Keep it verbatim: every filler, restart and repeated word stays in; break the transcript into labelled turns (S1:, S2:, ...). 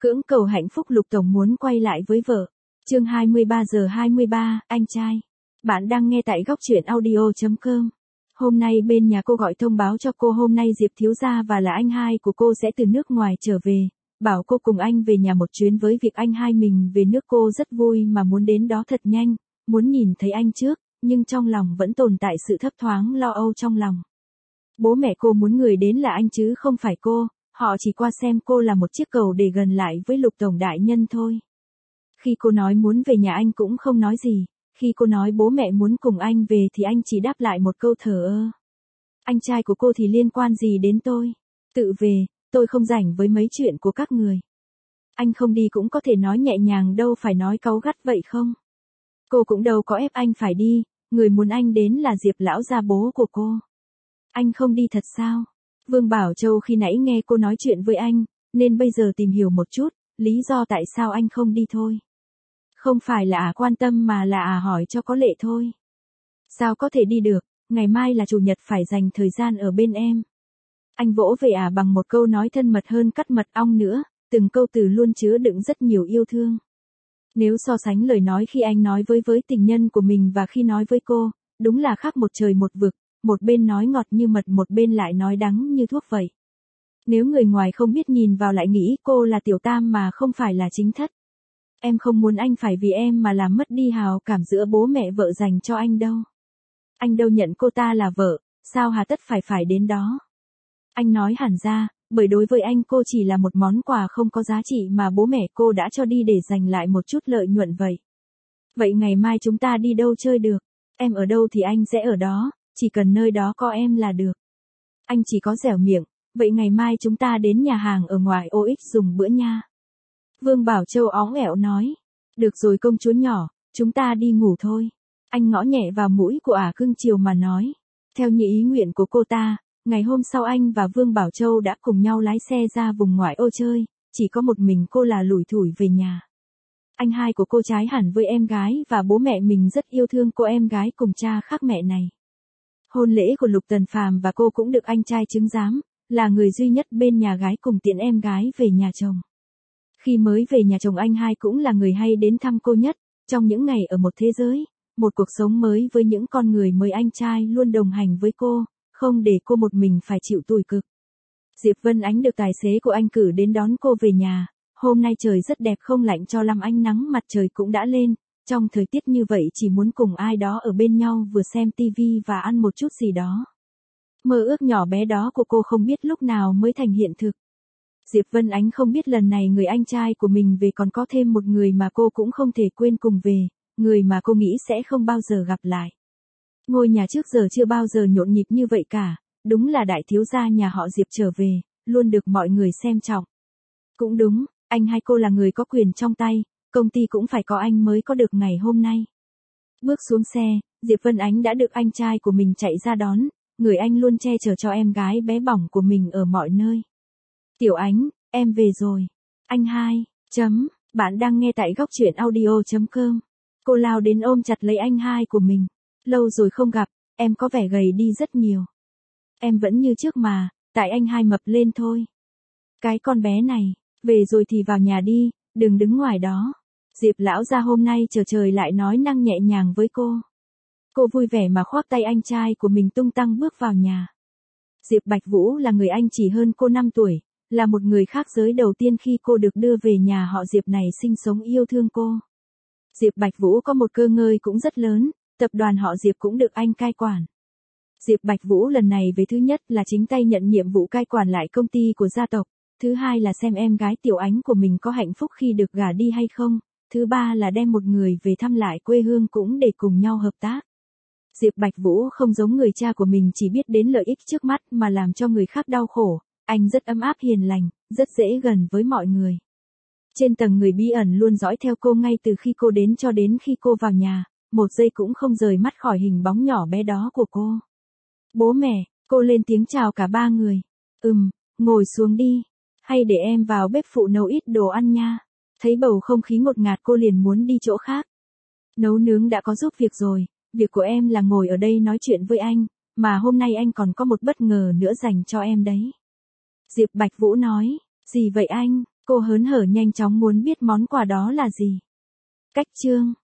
S1: Cưỡng cầu hạnh phúc Lục Tổng muốn quay lại với vợ. Chương hai mươi ba giờ hai mươi ba, anh trai. Bạn đang nghe tại góc truyện audio chấm com. Hôm nay bên nhà cô gọi thông báo cho cô hôm nay Diệp thiếu gia và là anh hai của cô sẽ từ nước ngoài trở về, bảo cô cùng anh về nhà một chuyến với việc anh hai mình về nước. Cô rất vui mà muốn đến đó thật nhanh, muốn nhìn thấy anh trước, nhưng trong lòng vẫn tồn tại sự thấp thoáng lo âu trong lòng. Bố mẹ cô muốn người đến là anh chứ không phải cô, họ chỉ qua xem cô là một chiếc cầu để gần lại với Lục Tổng đại nhân thôi. Khi cô nói muốn về nhà anh cũng không nói gì, khi cô nói bố mẹ muốn cùng anh về thì anh chỉ đáp lại một câu thờ ơ. Anh trai của cô thì liên quan gì đến tôi? Tự về, tôi không rảnh với mấy chuyện của các người. Anh không đi cũng có thể nói nhẹ nhàng đâu phải nói cáu gắt vậy không? Cô cũng đâu có ép anh phải đi, người muốn anh đến là Diệp lão gia bố của cô. Anh không đi thật sao? Vương Bảo Châu khi nãy nghe cô nói chuyện với anh, nên bây giờ tìm hiểu một chút, lý do tại sao anh không đi thôi. Không phải là à quan tâm mà là à hỏi cho có lệ thôi. Sao có thể đi được, ngày mai là chủ nhật phải dành thời gian ở bên em. Anh vỗ về à bằng một câu nói thân mật hơn cắt mật ong nữa, từng câu từ luôn chứa đựng rất nhiều yêu thương. Nếu so sánh lời nói khi anh nói với với tình nhân của mình và khi nói với cô, đúng là khác một trời một vực, một bên nói ngọt như mật một bên lại nói đắng như thuốc vậy. Nếu người ngoài không biết nhìn vào lại nghĩ cô là tiểu tam mà không phải là chính thất. Em không muốn anh phải vì em mà làm mất đi hào cảm giữa bố mẹ vợ dành cho anh đâu. Anh đâu nhận cô ta là vợ, sao hà tất phải phải đến đó. Anh nói hẳn ra, bởi đối với anh cô chỉ là một món quà không có giá trị mà bố mẹ cô đã cho đi để giành lại một chút lợi nhuận vậy. Vậy ngày mai chúng ta đi đâu chơi được? Em ở đâu thì anh sẽ ở đó, chỉ cần nơi đó có em là được. Anh chỉ có dẻo miệng, vậy ngày mai chúng ta đến nhà hàng ở ngoài ô ích dùng bữa nha. Vương Bảo Châu óng ẻo nói. Được rồi công chúa nhỏ, chúng ta đi ngủ thôi. Anh ngõ nhẹ vào mũi của ả cưng chiều mà nói. Theo như ý nguyện của cô ta, ngày hôm sau anh và Vương Bảo Châu đã cùng nhau lái xe ra vùng ngoại ô chơi, chỉ có một mình cô là lủi thủi về nhà. Anh hai của cô trái hẳn với em gái và bố mẹ mình rất yêu thương cô em gái cùng cha khác mẹ này. Hôn lễ của Lục Tần Phàm và cô cũng được anh trai chứng giám, là người duy nhất bên nhà gái cùng tiễn em gái về nhà chồng. Khi mới về nhà chồng anh hai cũng là người hay đến thăm cô nhất, trong những ngày ở một thế giới, một cuộc sống mới với những con người mới anh trai luôn đồng hành với cô, không để cô một mình phải chịu tủi cực. Diệp Vân Ánh được tài xế của anh cử đến đón cô về nhà, hôm nay trời rất đẹp không lạnh cho lắm ánh nắng mặt trời cũng đã lên, trong thời tiết như vậy chỉ muốn cùng ai đó ở bên nhau vừa xem tivi và ăn một chút gì đó. Mơ ước nhỏ bé đó của cô không biết lúc nào mới thành hiện thực. Diệp Vân Ánh không biết lần này người anh trai của mình về còn có thêm một người mà cô cũng không thể quên cùng về, người mà cô nghĩ sẽ không bao giờ gặp lại. Ngôi nhà trước giờ chưa bao giờ nhộn nhịp như vậy cả, đúng là đại thiếu gia nhà họ Diệp trở về, luôn được mọi người xem trọng. Cũng đúng, anh hay cô là người có quyền trong tay, công ty cũng phải có anh mới có được ngày hôm nay. Bước xuống xe, Diệp Vân Ánh đã được anh trai của mình chạy ra đón, người anh luôn che chở cho em gái bé bỏng của mình ở mọi nơi. Tiểu Ánh, em về rồi. Anh hai, chấm, bạn đang nghe tại góc truyện audio chấm com. Cô lao đến ôm chặt lấy anh hai của mình. Lâu rồi không gặp, em có vẻ gầy đi rất nhiều. Em vẫn như trước mà, tại anh hai mập lên thôi. Cái con bé này, về rồi thì vào nhà đi, đừng đứng ngoài đó. Diệp lão gia hôm nay chờ trời lại nói năng nhẹ nhàng với cô. Cô vui vẻ mà khoác tay anh trai của mình tung tăng bước vào nhà. Diệp Bạch Vũ là người anh chỉ hơn cô năm tuổi, là một người khác giới đầu tiên khi cô được đưa về nhà họ Diệp này sinh sống yêu thương cô. Diệp Bạch Vũ có một cơ ngơi cũng rất lớn, tập đoàn họ Diệp cũng được anh cai quản. Diệp Bạch Vũ lần này về thứ nhất là chính tay nhận nhiệm vụ cai quản lại công ty của gia tộc, thứ hai là xem em gái Tiểu Ánh của mình có hạnh phúc khi được gả đi hay không, thứ ba là đem một người về thăm lại quê hương cũng để cùng nhau hợp tác. Diệp Bạch Vũ không giống người cha của mình chỉ biết đến lợi ích trước mắt mà làm cho người khác đau khổ, anh rất ấm áp hiền lành, rất dễ gần với mọi người. Trên tầng người bí ẩn luôn dõi theo cô ngay từ khi cô đến cho đến khi cô vào nhà, một giây cũng không rời mắt khỏi hình bóng nhỏ bé đó của cô. Bố mẹ, cô lên tiếng chào cả ba người. Ừm, ngồi xuống đi, hay để em vào bếp phụ nấu ít đồ ăn nha. Thấy bầu không khí ngột ngạt cô liền muốn đi chỗ khác. Nấu nướng đã có giúp việc rồi, việc của em là ngồi ở đây nói chuyện với anh, mà hôm nay anh còn có một bất ngờ nữa dành cho em đấy. Diệp Bạch Vũ nói, gì vậy anh? Cô hớn hở nhanh chóng muốn biết món quà đó là gì. Cách chương